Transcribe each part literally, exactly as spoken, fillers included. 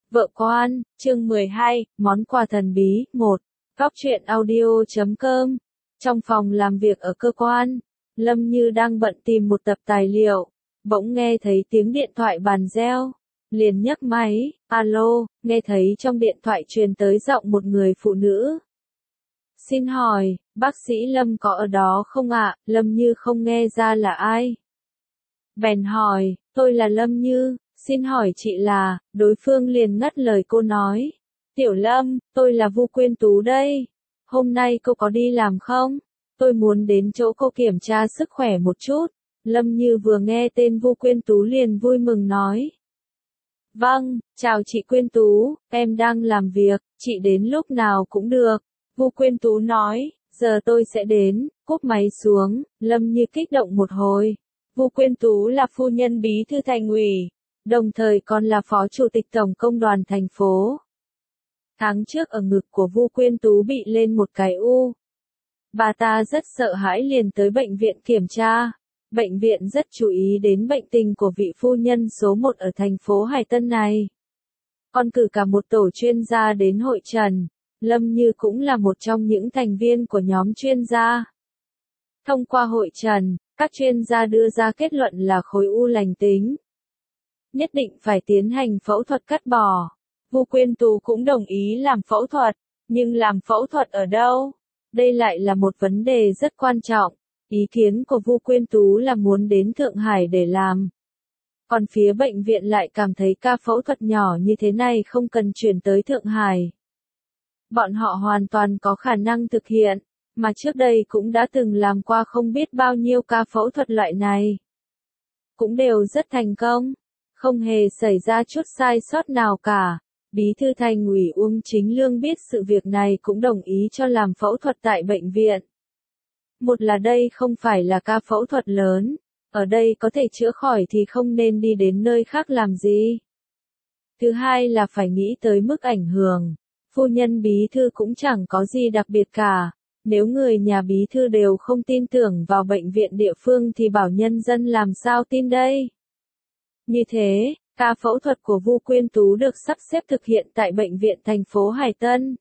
Vợ quan, chương mười hai, món quà thần bí, một. Góc truyện audio chấm com. Trong phòng làm việc ở cơ quan, Lâm Như đang bận tìm một tập tài liệu, bỗng nghe thấy tiếng điện thoại bàn reo, liền nhấc máy, alo, nghe thấy trong điện thoại truyền tới giọng một người phụ nữ. Xin hỏi, bác sĩ Lâm có ở đó không ạ? Lâm Như không nghe ra là ai. Bèn hỏi, tôi là Lâm Như. Xin hỏi chị là, đối phương liền ngắt lời cô nói. Tiểu Lâm, tôi là Vu Quyên Tú đây. Hôm nay cô có đi làm không? Tôi muốn đến chỗ cô kiểm tra sức khỏe một chút. Lâm Như vừa nghe tên Vu Quyên Tú liền vui mừng nói. Vâng, chào chị Quyên Tú, em đang làm việc, chị đến lúc nào cũng được. Vu Quyên Tú nói, giờ tôi sẽ đến, cúp máy xuống. Lâm Như kích động một hồi. Vu Quyên Tú là phu nhân bí thư thành ủy, đồng thời còn là phó chủ tịch tổng công đoàn thành phố. Tháng trước ở ngực của Vu Quyên Tú bị lên một cái u. Bà ta rất sợ hãi liền tới bệnh viện kiểm tra. Bệnh viện rất chú ý đến bệnh tình của vị phu nhân số một ở thành phố Hải Tân này. Còn cử cả một tổ chuyên gia đến hội trần. Lâm Như cũng là một trong những thành viên của nhóm chuyên gia. Thông qua hội trần, các chuyên gia đưa ra kết luận là khối u lành tính. Nhất định phải tiến hành phẫu thuật cắt bỏ. Vu Quyên Tú cũng đồng ý làm phẫu thuật, nhưng làm phẫu thuật ở đâu? Đây lại là một vấn đề rất quan trọng. Ý kiến của Vu Quyên Tú là muốn đến Thượng Hải để làm. Còn phía bệnh viện lại cảm thấy ca phẫu thuật nhỏ như thế này không cần chuyển tới Thượng Hải. Bọn họ hoàn toàn có khả năng thực hiện, mà trước đây cũng đã từng làm qua không biết bao nhiêu ca phẫu thuật loại này. Cũng đều rất thành công. Không hề xảy ra chút sai sót nào cả. Bí thư thành ủy Uông Chính Lương biết sự việc này cũng đồng ý cho làm phẫu thuật tại bệnh viện. Một là đây không phải là ca phẫu thuật lớn, ở đây có thể chữa khỏi thì không nên đi đến nơi khác làm gì. Thứ hai là phải nghĩ tới mức ảnh hưởng. Phu nhân bí thư cũng chẳng có gì đặc biệt cả. Nếu người nhà bí thư đều không tin tưởng vào bệnh viện địa phương thì bảo nhân dân làm sao tin đây? Như thế, ca phẫu thuật của Vu Quyên Tú được sắp xếp thực hiện tại bệnh viện thành phố Hải Tân.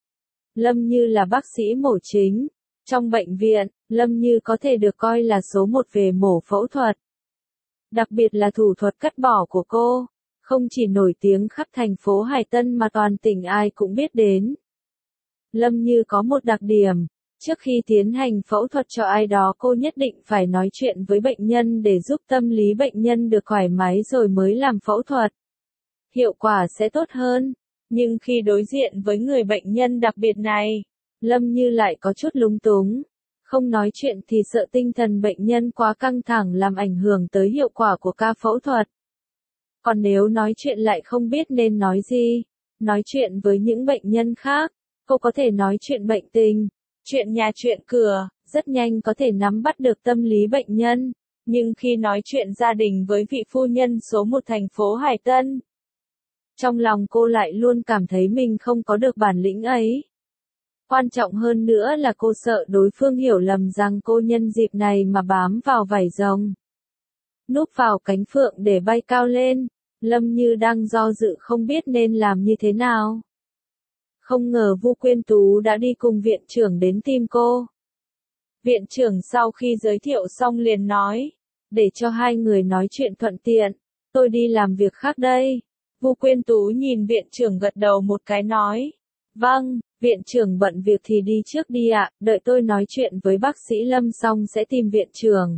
Lâm Như là bác sĩ mổ chính. Trong bệnh viện, Lâm Như có thể được coi là số một về mổ phẫu thuật. Đặc biệt là thủ thuật cắt bỏ của cô, không chỉ nổi tiếng khắp thành phố Hải Tân mà toàn tỉnh ai cũng biết đến. Lâm Như có một đặc điểm. Trước khi tiến hành phẫu thuật cho ai đó cô nhất định phải nói chuyện với bệnh nhân để giúp tâm lý bệnh nhân được thoải mái rồi mới làm phẫu thuật. Hiệu quả sẽ tốt hơn. Nhưng khi đối diện với người bệnh nhân đặc biệt này, Lâm Như lại có chút lúng túng. Không nói chuyện thì sợ tinh thần bệnh nhân quá căng thẳng làm ảnh hưởng tới hiệu quả của ca phẫu thuật. Còn nếu nói chuyện lại không biết nên nói gì. Nói chuyện với những bệnh nhân khác, cô có thể nói chuyện bệnh tình, chuyện nhà chuyện cửa, rất nhanh có thể nắm bắt được tâm lý bệnh nhân. Nhưng khi nói chuyện gia đình với vị phu nhân số một thành phố Hải Tân, trong lòng cô lại luôn cảm thấy mình không có được bản lĩnh ấy. Quan trọng hơn nữa là cô sợ đối phương hiểu lầm rằng cô nhân dịp này mà bám vào vảy rồng, núp vào cánh phượng để bay cao lên. Lâm Như đang do dự không biết nên làm như thế nào. Không ngờ Vu Quyên Tú đã đi cùng viện trưởng đến tìm cô. Viện trưởng sau khi giới thiệu xong liền nói, để cho hai người nói chuyện thuận tiện, tôi đi làm việc khác đây. Vu Quyên Tú nhìn viện trưởng gật đầu một cái nói, vâng, viện trưởng bận việc thì đi trước đi ạ, đợi tôi nói chuyện với bác sĩ Lâm xong sẽ tìm viện trưởng.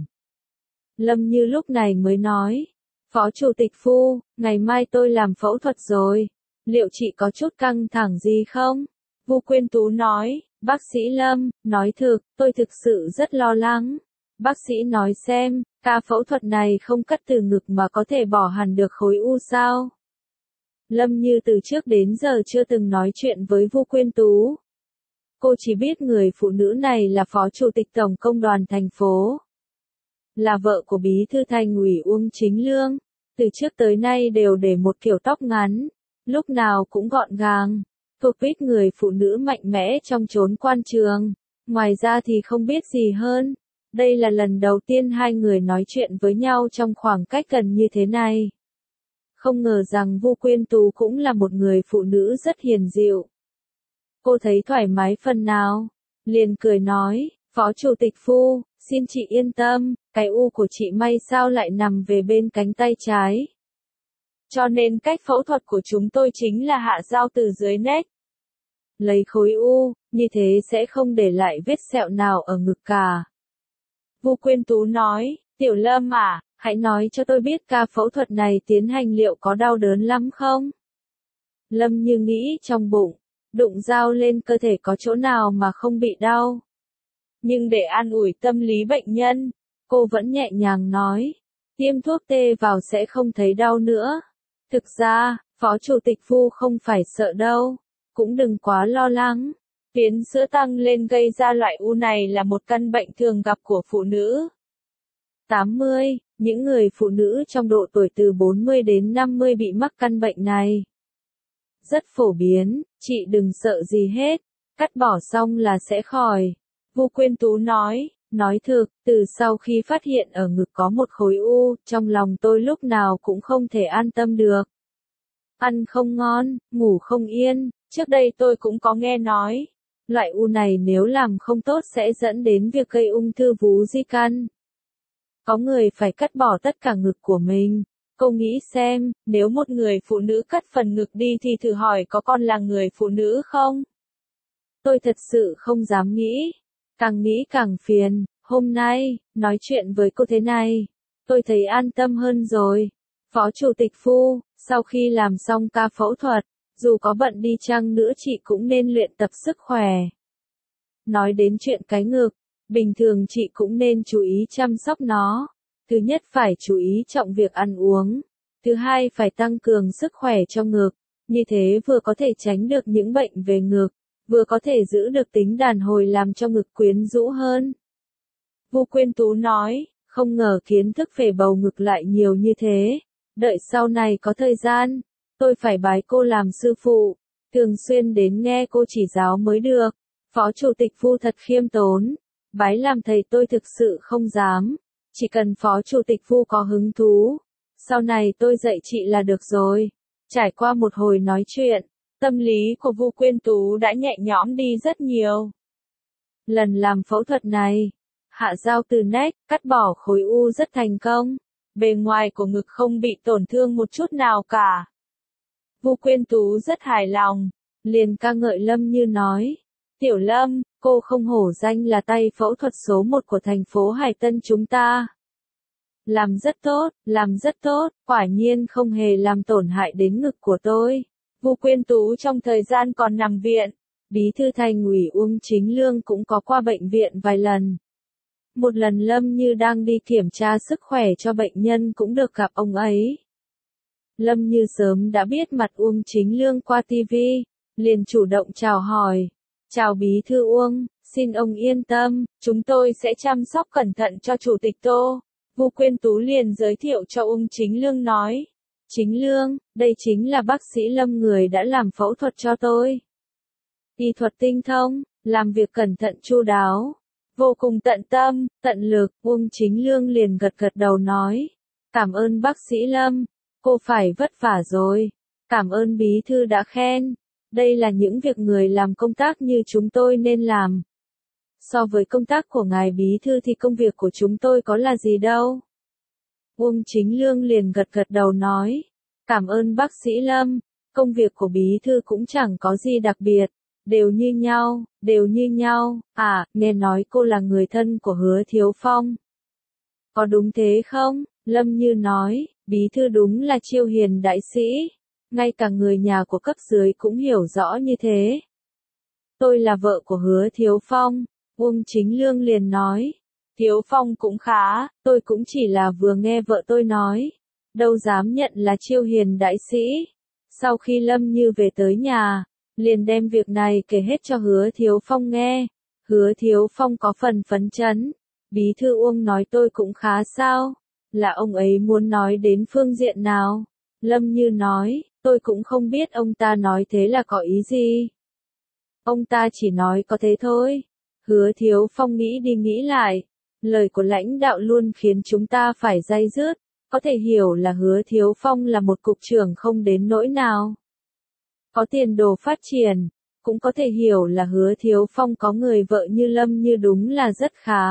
Lâm Như lúc này mới nói, Phó Chủ tịch Phu, ngày mai tôi làm phẫu thuật rồi. Liệu chị có chút căng thẳng gì không? Vu Quyên Tú nói, bác sĩ Lâm, nói thực, tôi thực sự rất lo lắng. Bác sĩ nói xem, ca phẫu thuật này không cắt từ ngực mà có thể bỏ hẳn được khối u sao? Lâm Như từ trước đến giờ chưa từng nói chuyện với Vu Quyên Tú. Cô chỉ biết người phụ nữ này là Phó Chủ tịch Tổng công đoàn thành phố. Là vợ của Bí thư thành ủy Uông Chính Lương. Từ trước tới nay đều để một kiểu tóc ngắn. Lúc nào cũng gọn gàng, thuộc ít người phụ nữ mạnh mẽ trong chốn quan trường. Ngoài ra thì không biết gì hơn. Đây là lần đầu tiên hai người nói chuyện với nhau trong khoảng cách gần như thế này. Không ngờ rằng Vu Quyên Tú cũng là một người phụ nữ rất hiền dịu. Cô thấy thoải mái phần nào, liền cười nói, Phó Chủ tịch Vu, xin chị yên tâm, cái u của chị may sao lại nằm về bên cánh tay trái. Cho nên cách phẫu thuật của chúng tôi chính là hạ dao từ dưới nách. Lấy khối u, như thế sẽ không để lại vết sẹo nào ở ngực cả. Vu Quyên Tú nói, Tiểu Lâm à, hãy nói cho tôi biết ca phẫu thuật này tiến hành liệu có đau đớn lắm không? Lâm Như nghĩ trong bụng, đụng dao lên cơ thể có chỗ nào mà không bị đau. Nhưng để an ủi tâm lý bệnh nhân, cô vẫn nhẹ nhàng nói, tiêm thuốc tê vào sẽ không thấy đau nữa. Thực ra, Phó Chủ tịch Vu không phải sợ đâu, cũng đừng quá lo lắng. Tuyến sữa tăng lên gây ra loại u này là một căn bệnh thường gặp của phụ nữ. tám mươi, những người phụ nữ trong độ tuổi từ bốn mươi đến năm mươi bị mắc căn bệnh này. Rất phổ biến, chị đừng sợ gì hết, cắt bỏ xong là sẽ khỏi. Vu Quyên Tú nói, nói thực, từ sau khi phát hiện ở ngực có một khối u, trong lòng tôi lúc nào cũng không thể an tâm được. Ăn không ngon, ngủ không yên, trước đây tôi cũng có nghe nói. Loại u này nếu làm không tốt sẽ dẫn đến việc gây ung thư vú di căn. Có người phải cắt bỏ tất cả ngực của mình. Cô nghĩ xem, nếu một người phụ nữ cắt phần ngực đi thì thử hỏi có còn là người phụ nữ không? Tôi thật sự không dám nghĩ. Càng nghĩ càng phiền. Hôm nay, nói chuyện với cô thế này, tôi thấy an tâm hơn rồi. Phó Chủ tịch Vu, sau khi làm xong ca phẫu thuật, dù có bận đi chăng nữa chị cũng nên luyện tập sức khỏe. Nói đến chuyện cái ngực, bình thường chị cũng nên chú ý chăm sóc nó. Thứ nhất phải chú ý trọng việc ăn uống. Thứ hai phải tăng cường sức khỏe cho ngực. Như thế vừa có thể tránh được những bệnh về ngực, vừa có thể giữ được tính đàn hồi làm cho ngực quyến rũ hơn. Vu Quyên Tú nói, không ngờ kiến thức về bầu ngực lại nhiều như thế. Đợi sau này có thời gian, tôi phải bái cô làm sư phụ, thường xuyên đến nghe cô chỉ giáo mới được. Phó Chủ tịch Vu thật khiêm tốn, bái làm thầy tôi thực sự không dám, chỉ cần Phó Chủ tịch Vu có hứng thú, sau này tôi dạy chị là được rồi. Trải qua một hồi nói chuyện, tâm lý của Vu Quyên Tú đã nhẹ nhõm đi rất nhiều. Lần làm phẫu thuật này, hạ dao từ nách, cắt bỏ khối u rất thành công, bề ngoài của ngực không bị tổn thương một chút nào cả. Vu Quyên Tú rất hài lòng, liền ca ngợi Lâm Như nói, Tiểu Lâm, cô không hổ danh là tay phẫu thuật số một của thành phố Hải Tân chúng ta. Làm rất tốt, làm rất tốt, quả nhiên không hề làm tổn hại đến ngực của tôi. Vu Quyên Tú trong thời gian còn nằm viện, Bí thư Thành ủy Uông Chính Lương cũng có qua bệnh viện vài lần. Một lần Lâm Như đang đi kiểm tra sức khỏe cho bệnh nhân cũng được gặp ông ấy. Lâm Như sớm đã biết mặt Uông Chính Lương qua ti vi, liền chủ động chào hỏi. Chào Bí thư Uông, xin ông yên tâm, chúng tôi sẽ chăm sóc cẩn thận cho Chủ tịch Tô. Vu Quyên Tú liền giới thiệu cho Uông Chính Lương nói. Chính Lương, đây chính là bác sĩ Lâm người đã làm phẫu thuật cho tôi. Y thuật tinh thông, làm việc cẩn thận chu đáo, vô cùng tận tâm, tận lực. Uông Chính Lương liền gật gật đầu nói. Cảm ơn bác sĩ Lâm, cô phải vất vả rồi. Cảm ơn Bí thư đã khen. Đây là những việc người làm công tác như chúng tôi nên làm. So với công tác của ngài Bí thư thì công việc của chúng tôi có là gì đâu. Uông Chính Lương liền gật gật đầu nói. Cảm ơn bác sĩ Lâm, công việc của Bí thư cũng chẳng có gì đặc biệt, đều như nhau, đều như nhau. À, nghe nói cô là người thân của Hứa Thiếu Phong. Có đúng thế không? Lâm Như nói, Bí thư đúng là chiêu hiền đại sĩ. Ngay cả người nhà của cấp dưới cũng hiểu rõ như thế. Tôi là vợ của Hứa Thiếu Phong, Uông Chính Lương liền nói. Thiếu Phong cũng khá, tôi cũng chỉ là vừa nghe vợ tôi nói. Đâu dám nhận là chiêu hiền đại sĩ. Sau khi Lâm Như về tới nhà, liền đem việc này kể hết cho Hứa Thiếu Phong nghe. Hứa Thiếu Phong có phần phấn chấn. Bí thư Uông nói tôi cũng khá sao? Là ông ấy muốn nói đến phương diện nào? Lâm Như nói, tôi cũng không biết ông ta nói thế là có ý gì. Ông ta chỉ nói có thế thôi. Hứa Thiếu Phong nghĩ đi nghĩ lại. Lời của lãnh đạo luôn khiến chúng ta phải day dứt. Có thể hiểu là Hứa Thiếu Phong là một cục trưởng không đến nỗi nào có tiền đồ phát triển, cũng có thể hiểu là Hứa Thiếu Phong có người vợ như Lâm Như đúng là rất khá.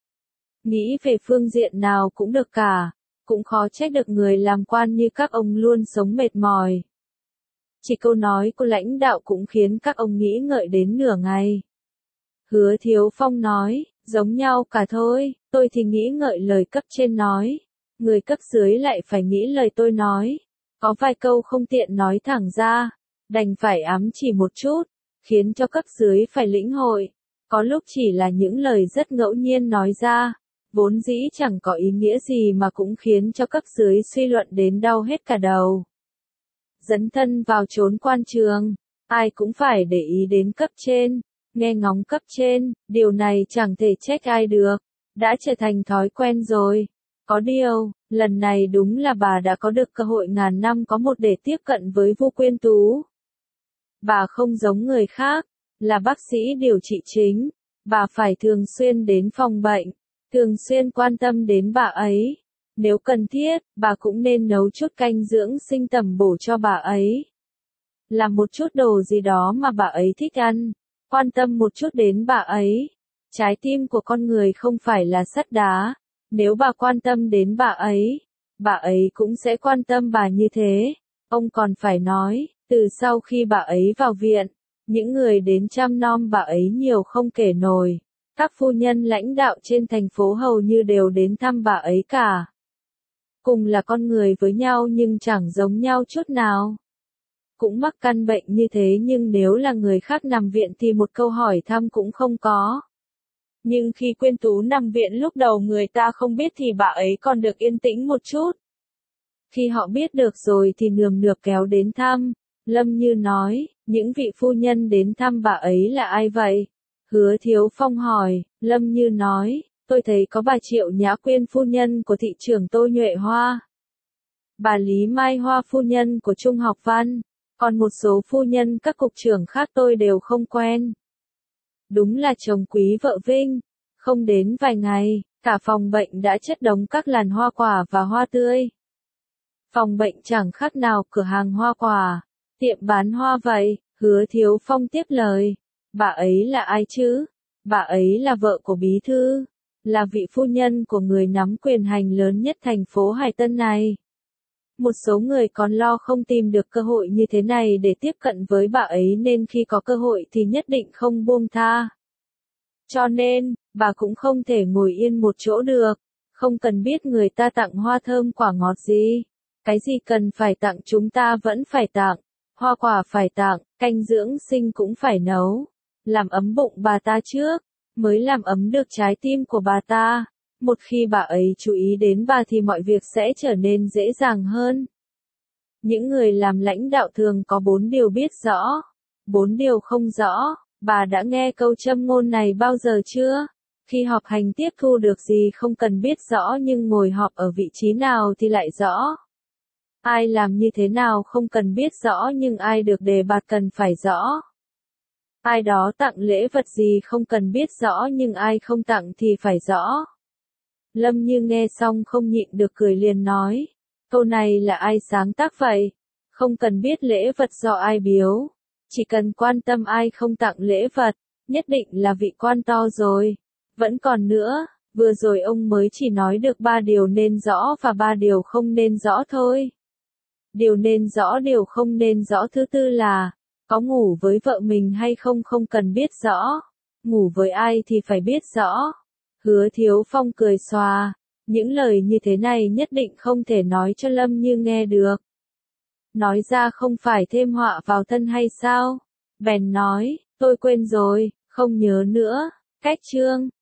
Nghĩ về phương diện nào cũng được cả, cũng khó trách được người làm quan như các ông luôn sống mệt mỏi. Chỉ câu nói của lãnh đạo cũng khiến các ông nghĩ ngợi đến nửa ngày. Hứa Thiếu Phong nói, giống nhau cả thôi, tôi thì nghĩ ngợi lời cấp trên nói, người cấp dưới lại phải nghĩ lời tôi nói. Có vài câu không tiện nói thẳng ra, đành phải ám chỉ một chút, khiến cho cấp dưới phải lĩnh hội. Có lúc chỉ là những lời rất ngẫu nhiên nói ra, vốn dĩ chẳng có ý nghĩa gì mà cũng khiến cho cấp dưới suy luận đến đau hết cả đầu. Dấn thân vào chốn quan trường, ai cũng phải để ý đến cấp trên, nghe ngóng cấp trên, điều này chẳng thể trách ai được, đã trở thành thói quen rồi. Có điều, lần này đúng là bà đã có được cơ hội ngàn năm có một để tiếp cận với Vu Quyên Tú. Bà không giống người khác, là bác sĩ điều trị chính, bà phải thường xuyên đến phòng bệnh, thường xuyên quan tâm đến bà ấy. Nếu cần thiết, bà cũng nên nấu chút canh dưỡng sinh tầm bổ cho bà ấy. Làm một chút đồ gì đó mà bà ấy thích ăn, quan tâm một chút đến bà ấy. Trái tim của con người không phải là sắt đá, nếu bà quan tâm đến bà ấy, bà ấy cũng sẽ quan tâm bà như thế. Ông còn phải nói, từ sau khi bà ấy vào viện, những người đến chăm nom bà ấy nhiều không kể nổi. Các phu nhân lãnh đạo trên thành phố hầu như đều đến thăm bà ấy cả. Cùng là con người với nhau nhưng chẳng giống nhau chút nào. Cũng mắc căn bệnh như thế nhưng nếu là người khác nằm viện thì một câu hỏi thăm cũng không có. Nhưng khi Quyên Tú nằm viện lúc đầu người ta không biết thì bà ấy còn được yên tĩnh một chút. Khi họ biết được rồi thì nườm nượp kéo đến thăm. Lâm Như nói, những vị phu nhân đến thăm bà ấy là ai vậy? Hứa Thiếu Phong hỏi, Lâm Như nói, tôi thấy có bà Triệu Nhã Quyên phu nhân của thị trưởng Tô Nhuệ Hoa. Bà Lý Mai Hoa phu nhân của Trung học Văn, còn một số phu nhân các cục trưởng khác tôi đều không quen. Đúng là chồng quý vợ Vinh, không đến vài ngày, cả phòng bệnh đã chất đống các làn hoa quả và hoa tươi. Phòng bệnh chẳng khác nào cửa hàng hoa quả, tiệm bán hoa vậy. Hứa Thiếu Phong tiếp lời, bà ấy là ai chứ? Bà ấy là vợ của bí thư, là vị phu nhân của người nắm quyền hành lớn nhất thành phố Hải Tân này. Một số người còn lo không tìm được cơ hội như thế này để tiếp cận với bà ấy nên khi có cơ hội thì nhất định không buông tha. Cho nên, bà cũng không thể ngồi yên một chỗ được, không cần biết người ta tặng hoa thơm quả ngọt gì. Cái gì cần phải tặng chúng ta vẫn phải tặng, hoa quả phải tặng, canh dưỡng sinh cũng phải nấu. Làm ấm bụng bà ta trước, mới làm ấm được trái tim của bà ta. Một khi bà ấy chú ý đến bà thì mọi việc sẽ trở nên dễ dàng hơn. Những người làm lãnh đạo thường có bốn điều biết rõ, bốn điều không rõ. Bà đã nghe câu châm ngôn này bao giờ chưa? Khi họp hành tiếp thu được gì không cần biết rõ nhưng ngồi họp ở vị trí nào thì lại rõ. Ai làm như thế nào không cần biết rõ nhưng ai được đề bạt cần phải rõ. Ai đó tặng lễ vật gì không cần biết rõ nhưng ai không tặng thì phải rõ. Lâm Như nghe xong không nhịn được cười liền nói, câu này là ai sáng tác vậy? Không cần biết lễ vật do ai biếu, chỉ cần quan tâm ai không tặng lễ vật, nhất định là vị quan to rồi. Vẫn còn nữa, vừa rồi ông mới chỉ nói được ba điều nên rõ và ba điều không nên rõ thôi. Điều nên rõ điều không nên rõ thứ tư là, có ngủ với vợ mình hay không không cần biết rõ, ngủ với ai thì phải biết rõ. Hứa Thiếu Phong cười xòa, những lời như thế này nhất định không thể nói cho Lâm Như nghe được. Nói ra không phải thêm họa vào thân hay sao? Bèn nói, tôi quên rồi, không nhớ nữa. Cách chương